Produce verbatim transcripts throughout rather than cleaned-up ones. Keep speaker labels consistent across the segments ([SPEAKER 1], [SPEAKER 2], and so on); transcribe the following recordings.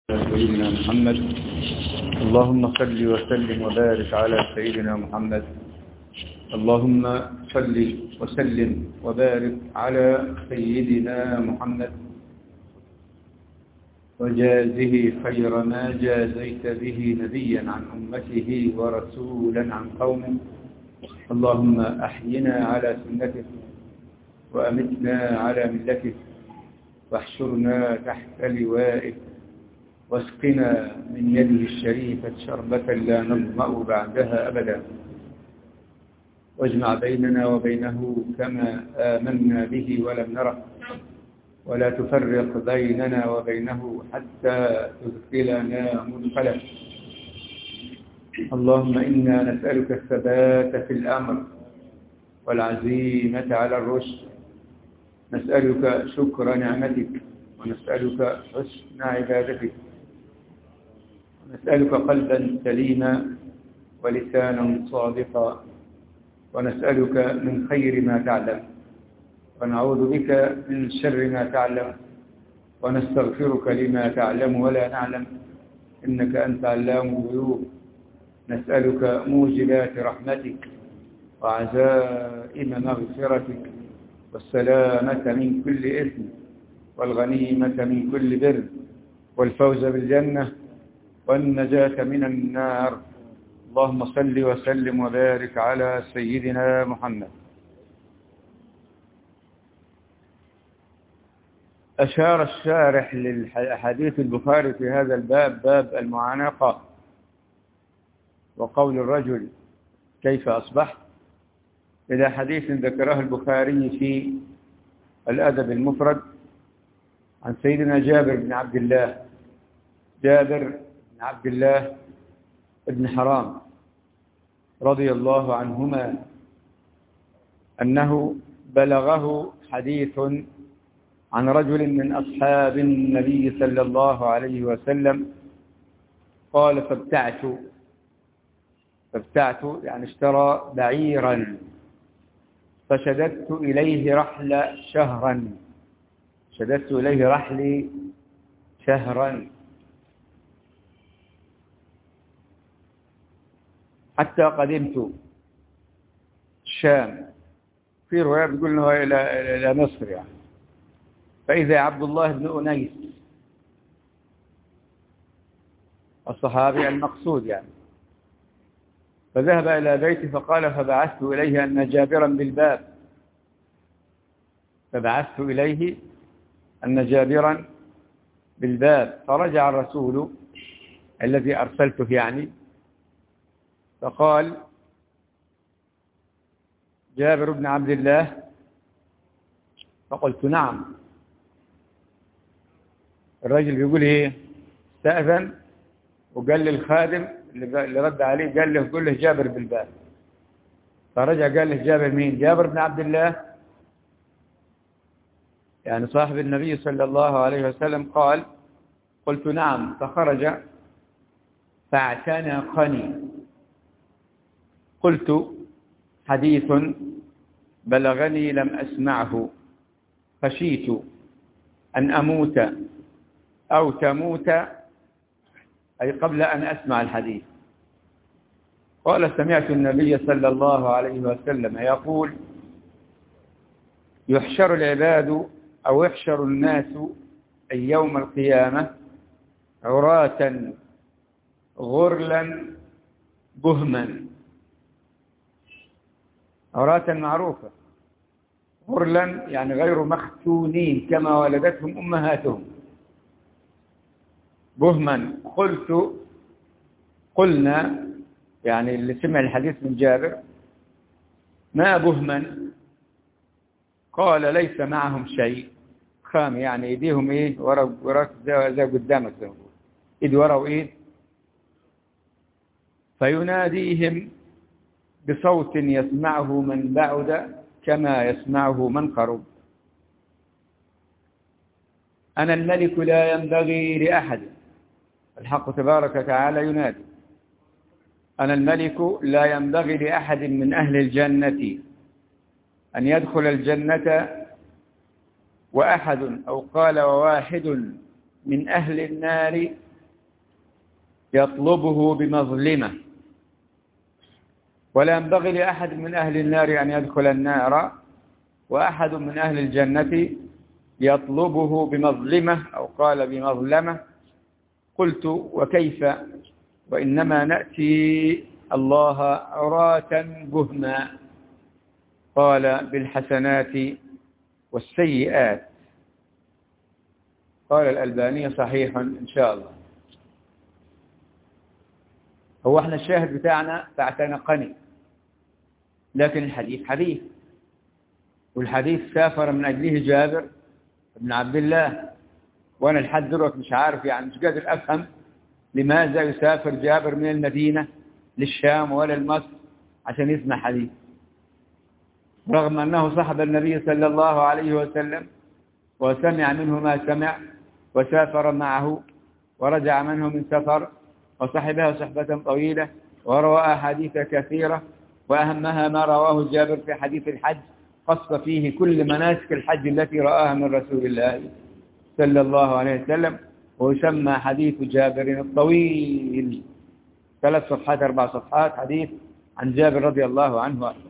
[SPEAKER 1] سيدنا محمد. اللهم صل وسلم وبارك على سيدنا محمد. اللهم صل وسلم وبارك على سيدنا محمد وجازه خير ما جازيت به نبيا عن أمته ورسولا عن قومه. اللهم أحينا على سنته وأمتنا على ملته واحشرنا تحت لوائه واسقنا من يده الشريفة شربة لا نظمأ بعدها أبدا، واجمع بيننا وبينه كما آمنا به ولم نره، ولا تفرق بيننا وبينه حتى تدخلنا مدخلا. اللهم إنا نسألك الثبات في الأمر والعزيمة على الرشد، نسألك شكر نعمتك ونسألك حسن عبادتك، نسألك قلبا سليما ولسانا صادقا، ونسألك من خير ما تعلم ونعوذ بك من شر ما تعلم ونستغفرك لما تعلم ولا نعلم، إنك أنت علام الغيوب. نسألك موجبات رحمتك وعزائم مغفرتك والسلامة من كل إثم والغنيمة من كل بر والفوز بالجنة والنجاة من النار. اللهم صل وسلم وبارك على سيدنا محمد. أشار الشارح للحديث البخاري في هذا الباب، باب المعانقة، وقول الرجل كيف أصبحت، إلى حديث ذكره البخاري في الأدب المفرد عن سيدنا جابر بن عبد الله جابر بن عبد الله بن حرام رضي الله عنهما أنه بلغه حديث عن رجل من أصحاب النبي صلى الله عليه وسلم قال فابتعت فابتعت يعني اشترى بعيرا فشددت إليه رحل شهرا شددت إليه رحلي شهرا حتى قدمت الشام، في رواية بتقول أنه إلى إلى مصر يعني. فإذا عبد الله بن أنيس الصحابي المقصود يعني، فذهب إلى بيتي فقال فبعثت إليه أن جابرا بالباب فبعثت إليه أن جابرا بالباب فرجع الرسول الذي أرسلته يعني، فقال جابر بن عبد الله، فقلت نعم. الرجل بيقول ايه؟ استأذن وقال للخادم اللي رد عليه، قال له قل له جابر بالباب. فرجع قال له جابر مين؟ جابر بن عبد الله يعني صاحب النبي صلى الله عليه وسلم. قال قلت نعم. فخرج فاعتنقني. قلت حديث بلغني لم أسمعه، خشيت أن أموت أو تموت، أي قبل أن أسمع الحديث. قال سمعت النبي صلى الله عليه وسلم يقول يحشر العباد أو يحشر الناس أي يوم القيامة عراة غرلا بهما. عراة معروفة، غرلا يعني غير مختونين كما ولدتهم أمهاتهم. بهما قلت قلنا يعني اللي سمع الحديث من جابر ما بهما؟ قال ليس معهم شيء، خام يعني ايديهم ايه ورا ورا زي قدامك زي ما بقول، ايد ورا وايد. فيناديهم بصوت يسمعه من بعد كما يسمعه من قرب. أنا الملك لا ينبغي لأحد، الحق تبارك وتعالى ينادي أنا الملك لا ينبغي لأحد من أهل الجنة أن يدخل الجنة وأحد أو قال وواحد من أهل النار يطلبه بمظلمة، ولا ينبغي لأحد من أهل النار أن يدخل النار وأحد من أهل الجنة يطلبه بمظلمة أو قال بمظلمة. قلت وكيف وإنما نأتي الله عراة بهما؟ قال بالحسنات والسيئات. قال الألباني صحيح إن شاء الله. هو احنا الشاهد بتاعنا فاعتنقني، لكن الحديث حديث، والحديث سافر من أجله جابر بن عبد الله، وأنا لحد دلوقتي مش عارف، يعني مش قادر أفهم لماذا يسافر جابر من المدينة للشام ولا لمصر عشان يسمع حديث، رغم أنه صحب النبي صلى الله عليه وسلم وسمع منه ما سمع وسافر معه ورجع منه من سفر وصحبها صحبة طويلة وروى أحاديث كثيرة، وأهمها ما رواه جابر في حديث الحج، قص فيه كل مناسك الحج التي رآها من رسول الله صلى الله عليه وسلم، ويسمى حديث جابر الطويل، ثلاث صفحات أربع صفحات حديث عن جابر رضي الله عنه وأرضاه.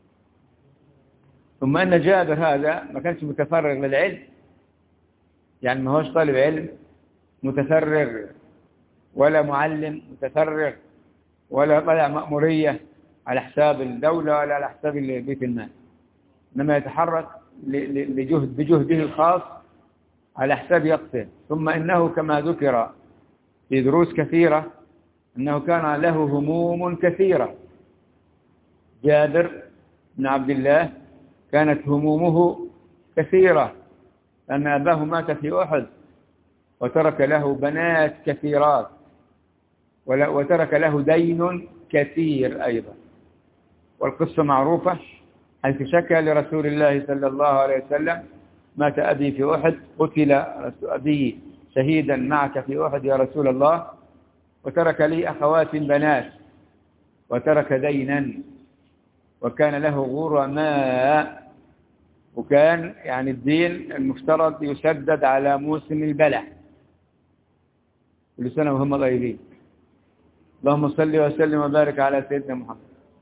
[SPEAKER 1] ثم أن جابر هذا ما كانش متفرغ للعلم، يعني ما هوش طالب علم متفرغ ولا معلم متفرغ ولا طلع مأمورية على حساب الدولة ولا على حساب بيت المال، إنما يتحرك لجهد بجهده الخاص على حساب يقته. ثم إنه كما ذكر في دروس كثيرة أنه كان له هموم كثيرة. جابر بن عبد الله كانت همومه كثيرة، لأن أباه مات في أحد وترك له بنات كثيرات وترك له دين كثير أيضا، والقصة معروفة، حيث شكى لرسول الله صلى الله عليه وسلم: مات أبي في أحد، قتل أبي شهيدا معك في أحد يا رسول الله، وترك لي أخوات بنات وترك دينا، وكان له غرماء، وكان يعني الدين المفترض يسدد على موسم البلح. كل سنة وهم طيبين. اللهم صل وسلم وبارك على سيدنا محمد.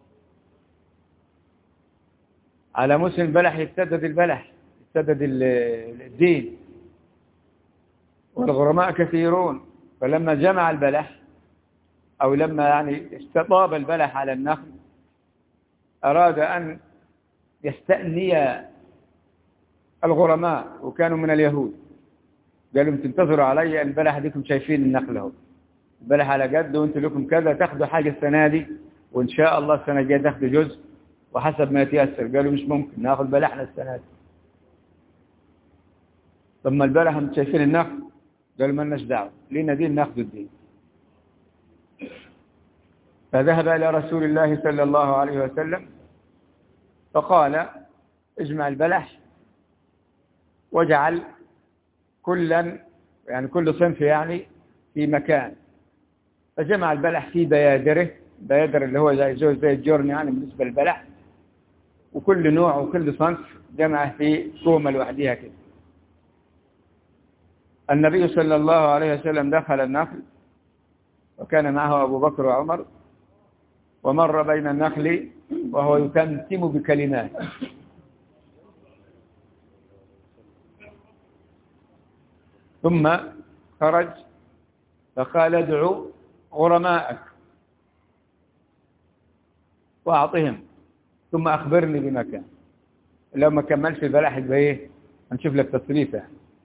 [SPEAKER 1] على موسم البلح يسدد البلح، يسدد الدين، والغرماء كثيرون. فلما جمع البلح أو لما يعني استطاب البلح على النخل أراد أن يستأني الغرماء، وكانوا من اليهود، قالوا تنتظروا علي البلح ديكم شايفين النخل اهو، البلح على قد وانتم لكم كذا، تاخذوا حاجة السنة دي وإن شاء الله السنة الجاية تاخذوا جزء وحسب ما يتيسر. قالوا مش ممكن ناخذ بلحنا السنة دي. ثم البلح انتم شايفين النخل، قالوا ما لناش دعوة، لينا دين ناخذ الدين. فذهب إلى رسول الله صلى الله عليه وسلم فقال: اجمع البلح واجعل كلا يعني كل صنف يعني في مكان. فجمع البلح في بيادره، بيادر اللي هو زي زي الجرن يعني بالنسبة للبلح، وكل نوع وكل صنف جمعه في كومة لوحدها كده. النبي صلى الله عليه وسلم دخل النخل وكان معه أبو بكر وعمر، ومر بين النخل وهو يتمتم بكلمات. ثم خرج فقال: ادعو غرماءك وأعطهم ثم أخبرني بمكان. لو ما كملش البلح يبقى إيه؟ هنشوف لك تصريفه.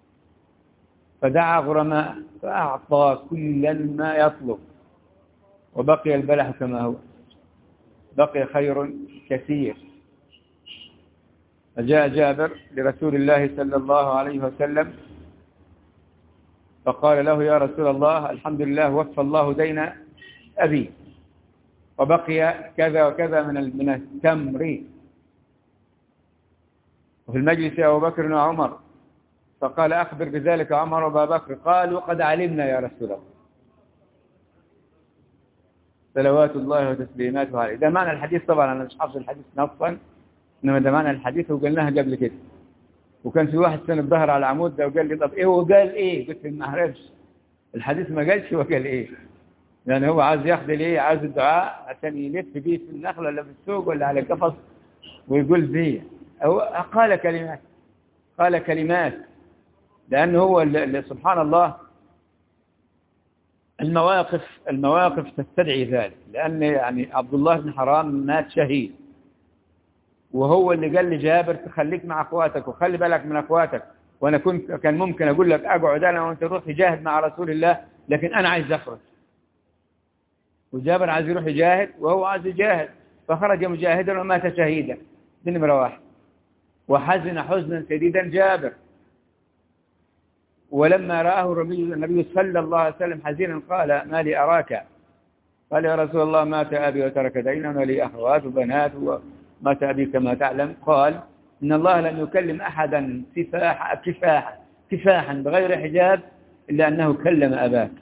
[SPEAKER 1] فدعا غرماء فأعطى كل ما يطلب، وبقي البلح كما هو، بقي خير كثير. فجاء جابر لرسول الله صلى الله عليه وسلم فقال له: يا رسول الله، الحمد لله وفى الله دين أبي، وبقي كذا وكذا من من التمر. وفي المجلس أبو بكر وعمر، فقال: أخبر بذلك عمر وأبا بكر. قالوا: قد علمنا يا رسول الله. صلوات الله وتسليماته عليه. ده معنى الحديث. طبعا أنا مش حافظ الحديث نصا، إنما ده معنى الحديث وقلناها قبل كده. وكان في واحد سنة الظهر على العمود ده وقال لي: طب إيه وقال إيه؟ قلت ما أعرفش الحديث، ما قالش وقال إيه. لأن هو عايز ياخد ليه، عايز الدعاء عشان يلف بيه في النخل ولا في السوق ولا على قفص ويقول بيه. هو قال كلمات، قال كلمات لأنه هو اللي سبحان الله المواقف المواقف تستدعي ذلك. لأن يعني عبد الله بن حرام مات شهيد، وهو اللي قال لجابر تخليك مع أخواتك وخلي بالك من أخواتك، وأنا كنت كان ممكن أقول لك أقعد أنا وأنت نروح نجاهد مع رسول الله، لكن أنا عايز أخرج. وجابر عايز يروح يجاهد وهو عايز يجاهد، فخرج مجاهدا ومات شهيدا. دي نمرة واحد. وحزن حزنا شديدا جابر، ولما رآه النبي صلى الله عليه وسلم حزينا قال ما لي أراك؟ قال يا رسول الله مات أبي وترك دينا ولي أخوات وبنات ومات أبي كما تعلم. قال إن الله لم يكلم أحدا كفاحا كفاحا كفاحا بغير حجاب إلا أنه كلم أباك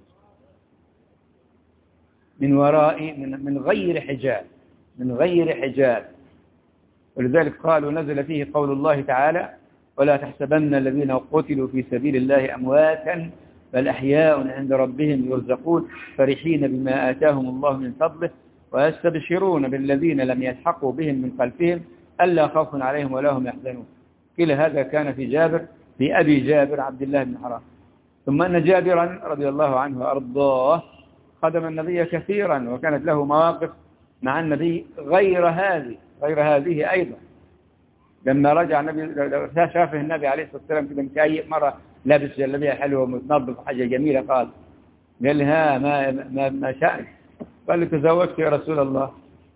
[SPEAKER 1] من وراء من, من غير حجاب من غير حجاب. ولذلك قالوا نزل فيه قول الله تعالى ولا تحسبن الذين قتلوا في سبيل الله أمواتا بل أحياء عند ربهم يرزقون فرحين بما آتاهم الله من فضله ويستبشرون بالذين لم يلحقوا بهم من خلفهم ألا خوف عليهم ولا هم يحزنون. كلا هذا كان في جابر في أبي جابر عبد الله بن حرام. ثم أن جابرا رضي الله عنه وأرضاه خدم النبي كثيرا، وكانت له مواقف مع النبي غير هذه غير هذه أيضا. لما رجع النبي شافه النبي عليه الصلاة والسلام كده متهيئ مرة لابس جلابيه حلوة ومتنظف وحاجة جميلة، قال قال ها ما ما ما شأنك؟ قال له تزوجت يا رسول الله.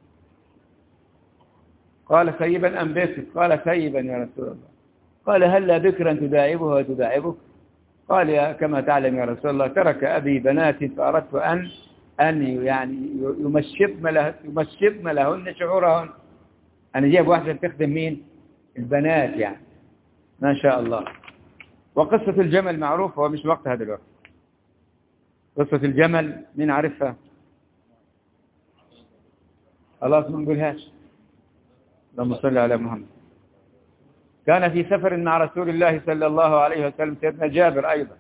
[SPEAKER 1] قال ثيبا أم بكر؟ قال ثيبا يا رسول الله. قال هلا بكرا تداعبها وتداعبك؟ قال يا كما تعلم يا رسول الله ترك أبي بناتي فأردت أن أن يعني يمشطن له يمشطن لهن شعورهن. أنا جايب واحدة تخدم مين؟ البنات يعني. ما شاء الله. وقصة الجمل معروفة ومش وقتها دلوقتي. قصة الجمل مين عارفها؟ خلاص ما نقولهاش. اللهم صل على محمد. كان في سفر مع رسول الله صلى الله عليه وسلم سيدنا جابر أيضا،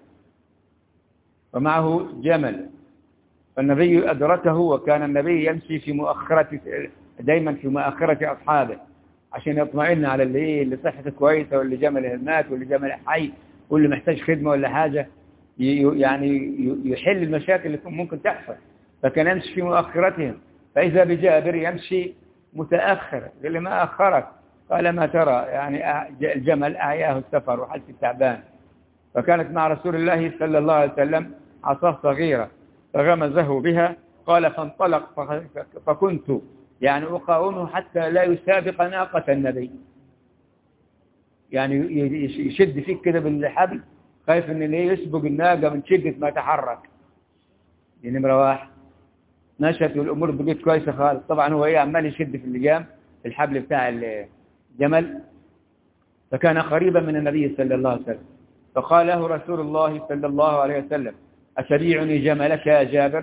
[SPEAKER 1] ومعه جمل، فالنبي أدركه، وكان النبي يمشي في مؤخرة دايما في مؤخرة أصحابه عشان يطمئن على اللي اللي صحته كويسة واللي جمله مات واللي جمله حي واللي محتاج خدمة ولا حاجة، يعني يحل المشاكل اللي ممكن تحصل. فكان يمشي في مؤخرتهم، فإذا بجابر يمشي متأخر. قال لي ما أخرك؟ قال ما ترى يعني الجمل أعياه السفر وحالة التعبان. فكانت مع رسول الله صلى الله عليه وسلم عصاه صغيرة فغمزه بها. قال فانطلق فكنت يعني أقاومه حتى لا يسابق ناقة النبي، يعني يشد فيك كده بالحبل خايف ان ليه يسبق الناقة من شدة ما تحرك. دي نمرة واحد. مشت والأمور بقيت كويسة خالص. طبعا هو ايه عمال يشد في اللجام الحبل بتاع الجمل. فكان قريبا من النبي صلى الله عليه وسلم، فقال له رسول الله صلى الله عليه وسلم أتبيعني جملك يا جابر؟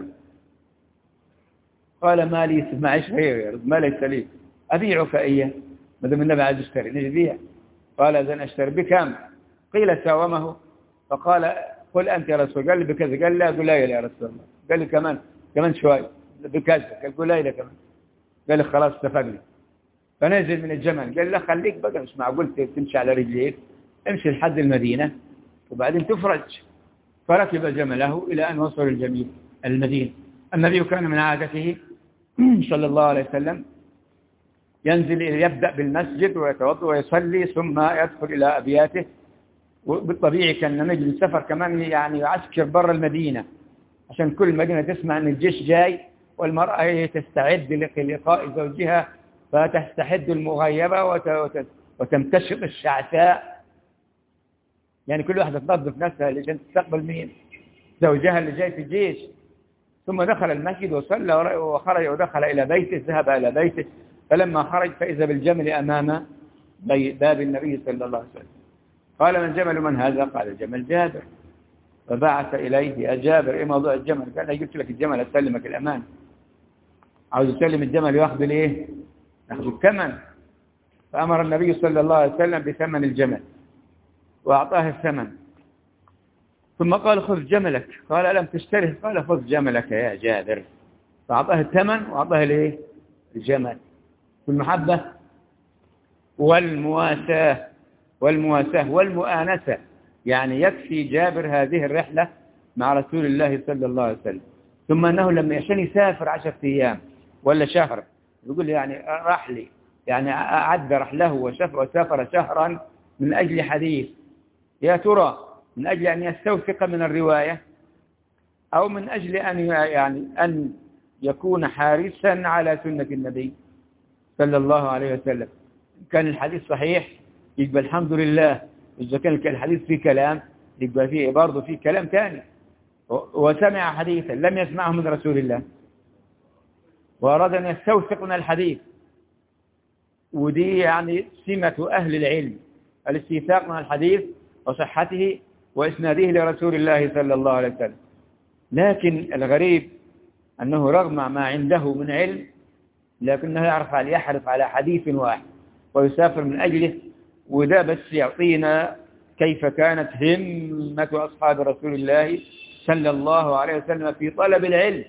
[SPEAKER 1] قال ما لي معيش غير ما ليس لي أبيعك إياه ما دام النبي عايز يشتري نجي بيع. قال إذن أشتري بكم؟ قيل ساومه فقال قل أنت يا رسول. قال لي بكذا. قال لا قليل يا رسول الله. قال لي كمان كمان شوي بكذا. قال قليل كمان. قال لي خلاص اتفقنا. فنزل من الجمل قال له خليك بقى مش معقول تمشي على رجليك، امشي لحد المدينة وبعدين تفرج. فركب جمله إلى أن وصل الجميل المدينة. النبي كان من عادته صلى الله عليه وسلم ينزل يبدأ بالمسجد ويتوضأ ويصلي ثم يدخل إلى أبياته. وبالطبيعي كان نجم السفر كمان يعني يعسكر برا المدينة عشان كل المدينة تسمع أن الجيش جاي، والمرأة تستعد للقاء زوجها فتستحد المغيبة وتمتشط الشعثاء، يعني كل واحدة تنظف نفسها عشان تستقبل مين؟ زوجها اللي جاي في الجيش. ثم دخل المسجد وصلى وخرج ودخل إلى بيته، ذهب إلى بيته. فلما خرج فإذا بالجمل أمام باب النبي صلى الله عليه وسلم. قال من جمل من هذا؟ قال الجمل جابر. فبعث إليه يا جابر إيه موضوع الجمل؟ قال أنا قلت لك الجمل أسلمك الأمان. عاوز يسلم الجمل يأخذ ليه؟ يأخذ الثمن. فأمر النبي صلى الله عليه وسلم بثمن الجمل وأعطاه الثمن. ثم قال خذ جملك، قال ألم تشتره؟ قال خذ جملك يا جابر، فأعطاه الثمن وأعطاه الايه؟ الجمل. والمحبة والمواساة والمواساة والمؤانسة، يعني يكفي جابر هذه الرحلة مع رسول الله صلى الله عليه وسلم. ثم أنه لما عشان يسافر عشرة أيام ولا شهر، يقول يعني راح لي، يعني أعد رحله وسافر شهرا من أجل حديث، يا ترى من أجل أن يستوثق من الرواية أو من أجل أن يعني أن يكون حارسا على سنة النبي صلى الله عليه وسلم؟ كان الحديث صحيح يقبل الحمد لله، إذا كان الحديث فيه كلام يقبل فيه برضه فيه كلام تاني. وسمع حديثا لم يسمعه من رسول الله وأراد أن يستوثق من الحديث، ودي يعني سمة أهل العلم، الاستيثاق من الحديث وصحته وإسناده لرسول الله صلى الله عليه وسلم. لكن الغريب أنه رغم ما عنده من علم لكنه يعرف على يحرص على حديث واحد ويسافر من أجله. وده بس يعطينا كيف كانت همة أصحاب رسول الله صلى الله عليه وسلم في طلب العلم.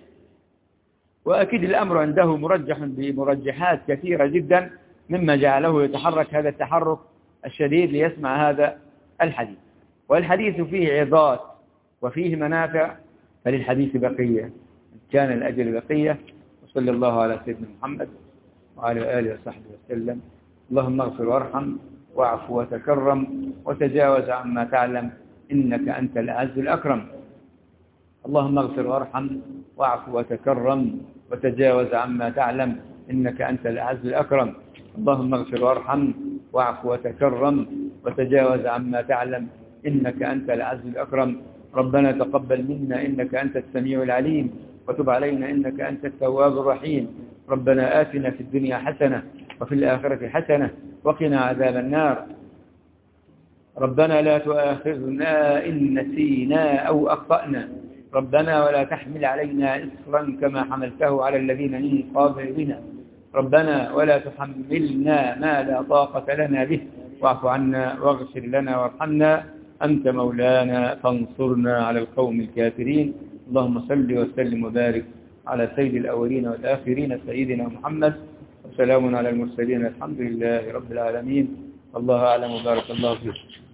[SPEAKER 1] وأكيد الأمر عنده مرجح بمرجحات كثيرة جدا مما جعله يتحرك هذا التحرك الشديد ليسمع هذا الحديث. والحديث فيه عظات وفيه منافع، فللحديث بقية كان الأجل بقية. وصلى الله على سيدنا محمد وعلى آله وصحبه وسلم. اللهم اغفر وارحم واعف وتكرم وتجاوز عما تعلم إنك أنت الأعز الأكرم. اللهم اغفر وارحم واعف وتكرم وتجاوز عما تعلم إنك أنت الأعز الأكرم. اللهم اغفر وارحم واعف وتكرم وتجاوز عما تعلم إنك أنت الأعز الأكرم. ربنا تقبل منا إنك أنت السميع العليم، وتب علينا إنك أنت التواب الرحيم. ربنا آتنا في الدنيا حسنة وفي الآخرة حسنة وقنا عذاب النار. ربنا لا تؤاخذنا إن نسينا أو أخطأنا. ربنا ولا تحمل علينا إصرا كما حملته على الذين من قبلنا. ربنا ولا تحملنا ما لا طاقة لنا به، واعف عنا واغفر لنا وارحمنا، أنت مولانا فانصرنا على القوم الكافرين. اللهم صل وسلم وبارك على سيد الأولين والآخرين سيدنا محمد، وسلام على المرسلين الحمد لله رب العالمين. الله أعلم وبارك الله فيكم.